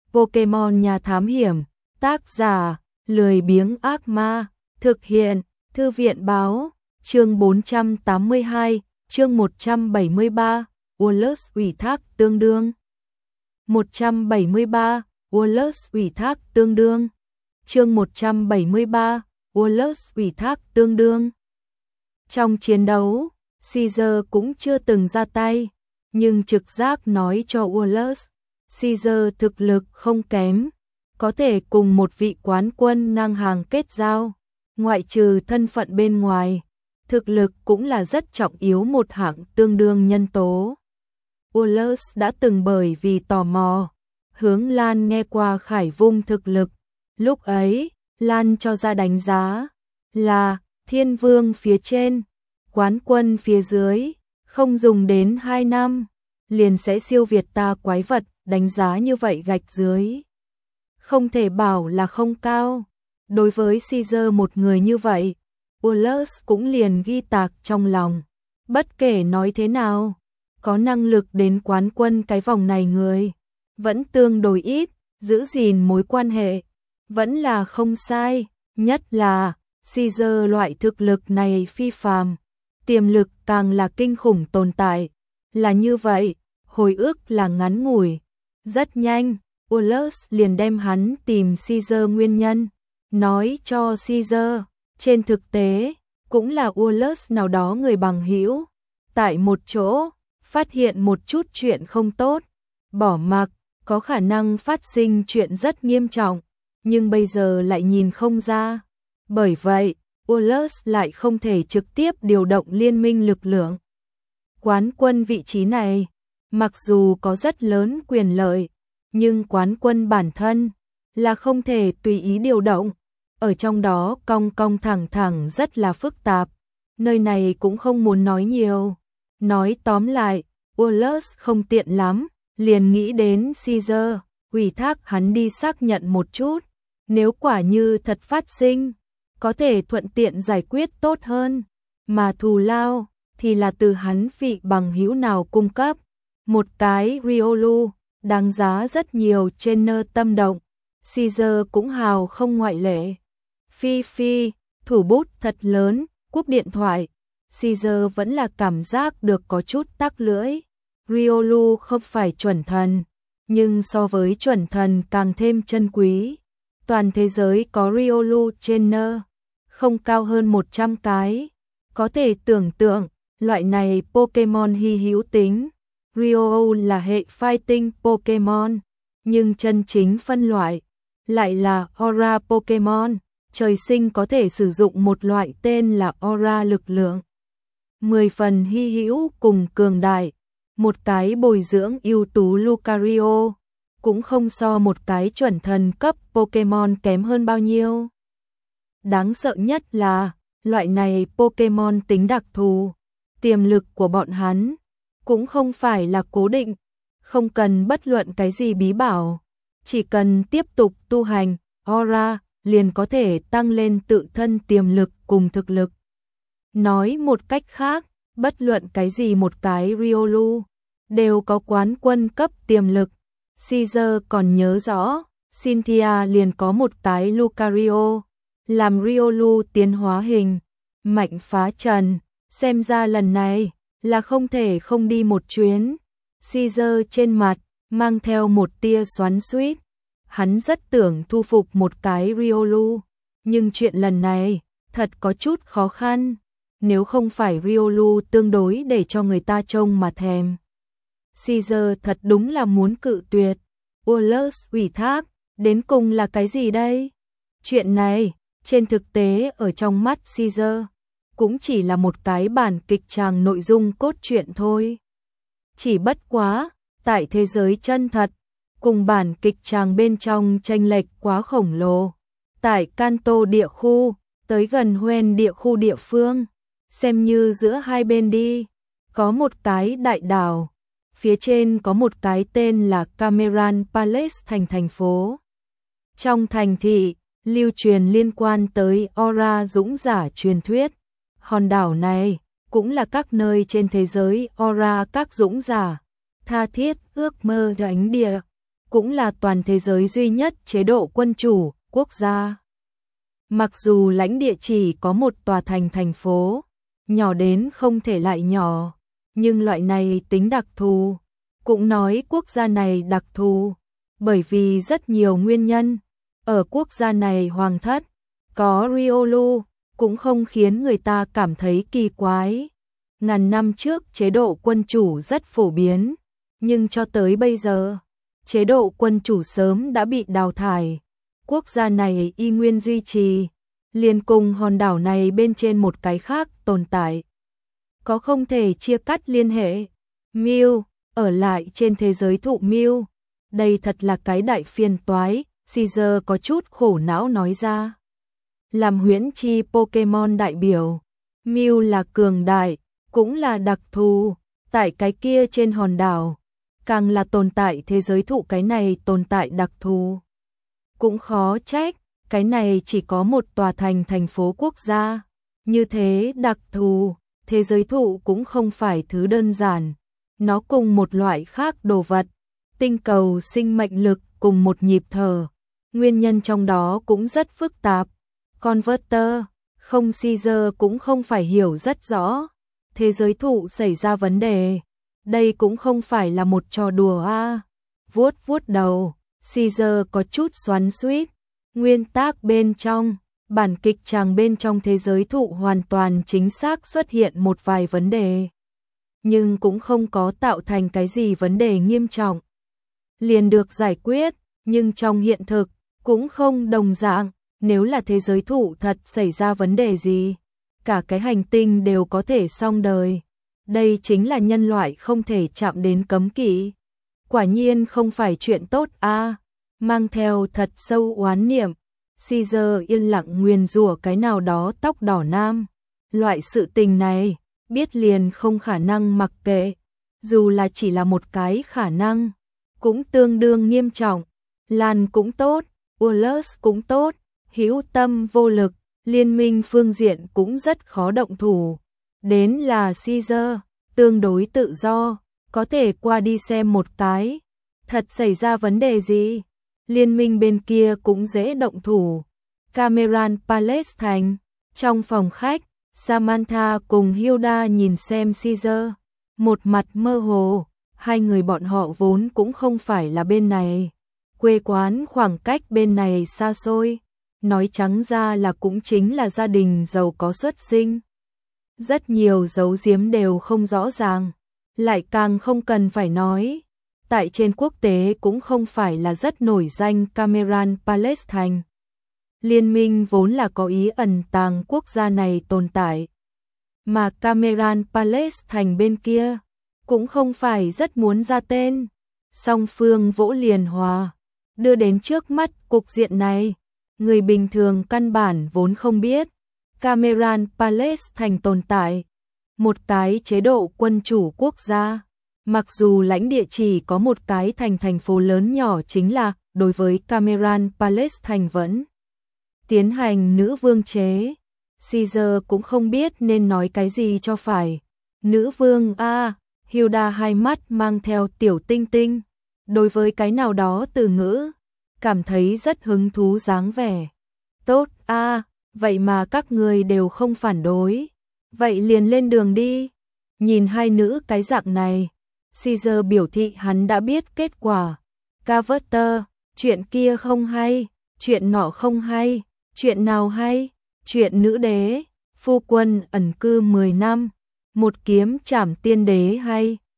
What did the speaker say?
Pokemon Nhà Thám Hiểm, tác giả, lười biếng ác ma, thực hiện, Thư viện Báo, chương 482, chương 173, Wallace ủy thác tương đương. 173, Wallace ủy thác tương đương. Chương 173, Wallace ủy thác tương đương. Trong chiến đấu, Caesar cũng chưa từng ra tay, nhưng trực giác nói cho Wallace, Caesar thực lực không kém, có thể cùng một vị quán quân ngang hàng kết giao, ngoại trừ thân phận bên ngoài, thực lực cũng là rất trọng yếu một hạng tương đương nhân tố. Wallace đã từng bởi vì tò mò, hướng Lan nghe qua Khải Vung thực lực, lúc ấy, Lan cho ra đánh giá là thiên vương phía trên, quán quân phía dưới, không dùng đến 2 năm, liền sẽ siêu việt ta quái vật, đánh giá như vậy gạch dưới. Không thể bảo là không cao, đối với Caesar một người như vậy, Wallace cũng liền ghi tạc trong lòng, bất kể nói thế nào, có năng lực đến quán quân cái vòng này người, vẫn tương đối ít, giữ gìn mối quan hệ, vẫn là không sai, nhất là Caesar loại thực lực này phi phàm, tiềm lực càng là kinh khủng tồn tại, là như vậy, hồi ức là ngắn ngủi, rất nhanh, Wallace liền đem hắn tìm Caesar nguyên nhân, nói cho Caesar, trên thực tế, cũng là Wallace nào đó người bằng hữu, tại một chỗ, phát hiện một chút chuyện không tốt, bỏ mặc, có khả năng phát sinh chuyện rất nghiêm trọng, nhưng bây giờ lại nhìn không ra. Bởi vậy, Wallace lại không thể trực tiếp điều động liên minh lực lượng. Quán quân vị trí này, mặc dù có rất lớn quyền lợi, nhưng quán quân bản thân là không thể tùy ý điều động, ở trong đó cong cong thẳng thẳng rất là phức tạp, nơi này cũng không muốn nói nhiều. Nói tóm lại, Wallace không tiện lắm, liền nghĩ đến Caesar, ủy thác hắn đi xác nhận một chút, nếu quả như thật phát sinh, có thể thuận tiện giải quyết tốt hơn, mà thù lao thì là từ hắn vị bằng hữu nào cung cấp, một cái Riolu, đáng giá rất nhiều trên nơ tâm động, Caesar cũng hào không ngoại lệ. Phi, thủ bút thật lớn, cúp điện thoại, Caesar vẫn là cảm giác được có chút tắc lưỡi. Riolu không phải chuẩn thần, nhưng so với chuẩn thần càng thêm chân quý. Toàn thế giới có Riolu trainer, không cao hơn 100 cái. Có thể tưởng tượng, loại này Pokemon hy hữu tính. Riolu là hệ fighting Pokemon, nhưng chân chính phân loại lại là Aura Pokemon, trời sinh có thể sử dụng một loại tên là Aura lực lượng. 10 phần hy hữu cùng cường đại, một cái bồi dưỡng ưu tú Lucario, cũng không so một cái chuẩn thần cấp Pokemon kém hơn bao nhiêu. Đáng sợ nhất là, loại này Pokemon tính đặc thù, tiềm lực của bọn hắn cũng không phải là cố định, không cần bất luận cái gì bí bảo, chỉ cần tiếp tục tu hành, Aura liền có thể tăng lên tự thân tiềm lực cùng thực lực. Nói một cách khác, bất luận cái gì một cái Riolu đều có quán quân cấp tiềm lực. Caesar còn nhớ rõ, Cynthia liền có một cái Lucario, làm Riolu tiến hóa hình, mạnh phá trần, xem ra lần này là không thể không đi một chuyến. Caesar trên mặt mang theo một tia xoắn xuýt, hắn rất tưởng thu phục một cái Riolu, nhưng chuyện lần này thật có chút khó khăn, nếu không phải Riolu tương đối để cho người ta trông mà thèm. Caesar thật đúng là muốn cự tuyệt. Wallace ủy thác, đến cùng là cái gì đây? Chuyện này, trên thực tế ở trong mắt Caesar, cũng chỉ là một cái bản kịch tràng nội dung cốt truyện thôi. Chỉ bất quá, tại thế giới chân thật, cùng bản kịch tràng bên trong chênh lệch quá khổng lồ. Tại Kanto địa khu, tới gần Hoenn địa khu địa phương, xem như giữa hai bên đi, có một cái đại đảo, phía trên có một cái tên là Cameron Palace thành phố. Trong thành thị, lưu truyền liên quan tới Aura dũng giả truyền thuyết. Hòn đảo này cũng là các nơi trên thế giới Aura các dũng giả tha thiết ước mơ đánh địa. cũng là toàn thế giới duy nhất chế độ quân chủ, quốc gia. Mặc dù lãnh địa chỉ có một tòa thành phố, nhỏ đến không thể lại nhỏ, nhưng loại này tính đặc thù. Cũng nói quốc gia này đặc thù, bởi vì rất nhiều nguyên nhân. Ở quốc gia này hoàng thất, có Riolu, cũng không khiến người ta cảm thấy kỳ quái. Ngàn năm trước chế độ quân chủ rất phổ biến, nhưng cho tới bây giờ, chế độ quân chủ sớm đã bị đào thải. Quốc gia này y nguyên duy trì, liền cùng hòn đảo này bên trên một cái khác tồn tại. Có không thể chia cắt liên hệ. Mew, ở lại trên thế giới thụ Mew. Đây thật là cái đại phiền toái, Caesar có chút khổ não nói ra. Làm huyễn chi Pokemon đại biểu, Mew là cường đại, cũng là đặc thù, tại cái kia trên hòn đảo, càng là tồn tại thế giới thụ cái này tồn tại đặc thù. Cũng khó trách, cái này chỉ có một tòa thành phố quốc gia, như thế đặc thù, thế giới thụ cũng không phải thứ đơn giản, nó cùng một loại khác đồ vật, tinh cầu sinh mệnh lực cùng một nhịp thở, nguyên nhân trong đó cũng rất phức tạp. Converter, không Caesar cũng không phải hiểu rất rõ, thế giới thụ xảy ra vấn đề, đây cũng không phải là một trò đùa a. Vuốt vuốt đầu, Caesar có chút xoắn xuýt, nguyên tác bên trong, bản kịch tràng bên trong thế giới thụ hoàn toàn chính xác xuất hiện một vài vấn đề, nhưng cũng không có tạo thành cái gì vấn đề nghiêm trọng, liền được giải quyết, nhưng trong hiện thực cũng không đồng dạng. Nếu là thế giới thụ thật xảy ra vấn đề gì, cả cái hành tinh đều có thể xong đời. Đây chính là nhân loại không thể chạm đến cấm kỵ. Quả nhiên không phải chuyện tốt a. Mang theo thật sâu oán niệm, Caesar yên lặng nguyền rủa cái nào đó tóc đỏ nam. Loại sự tình này, biết liền không khả năng mặc kệ. Dù là chỉ là một cái khả năng, cũng tương đương nghiêm trọng. Lan cũng tốt, Wallace cũng tốt. Hữu tâm vô lực, liên minh phương diện cũng rất khó động thủ. Đến là Caesar, tương đối tự do, có thể qua đi xem một cái. Thật xảy ra vấn đề gì? Liên minh bên kia cũng dễ động thủ. Cameron Palace thành, trong phòng khách, Samantha cùng Hilda nhìn xem Caesar, một mặt mơ hồ, hai người bọn họ vốn cũng không phải là bên này. Quê quán khoảng cách bên này xa xôi. Nói trắng ra là cũng chính là gia đình giàu có xuất sinh. Rất nhiều giấu giếm đều không rõ ràng, lại càng không cần phải nói. Tại trên quốc tế cũng không phải là rất nổi danh Cameron Palace thành. Liên minh vốn là có ý ẩn tàng quốc gia này tồn tại. Mà Cameron Palace thành bên kia, cũng không phải rất muốn ra tên. Song phương vỗ liền hòa, đưa đến trước mắt cục diện này. Người bình thường căn bản vốn không biết, Cameron Palace thành tồn tại, một cái chế độ quân chủ quốc gia. Mặc dù lãnh địa chỉ có một cái thành phố lớn nhỏ chính là, đối với Cameron Palace thành vẫn tiến hành nữ vương chế. Caesar cũng không biết nên nói cái gì cho phải. Nữ vương a, Hilda hai mắt mang theo tiểu tinh tinh. Đối với cái nào đó từ ngữ, cảm thấy rất hứng thú dáng vẻ. Tốt a, vậy mà các người đều không phản đối. Vậy liền lên đường đi. Nhìn hai nữ cái dạng này, Caesar biểu thị hắn đã biết kết quả. Carver, chuyện kia không hay, chuyện nọ không hay, chuyện nào hay? Chuyện nữ đế, phu quân ẩn cư 10 năm, một kiếm trảm tiên đế hay?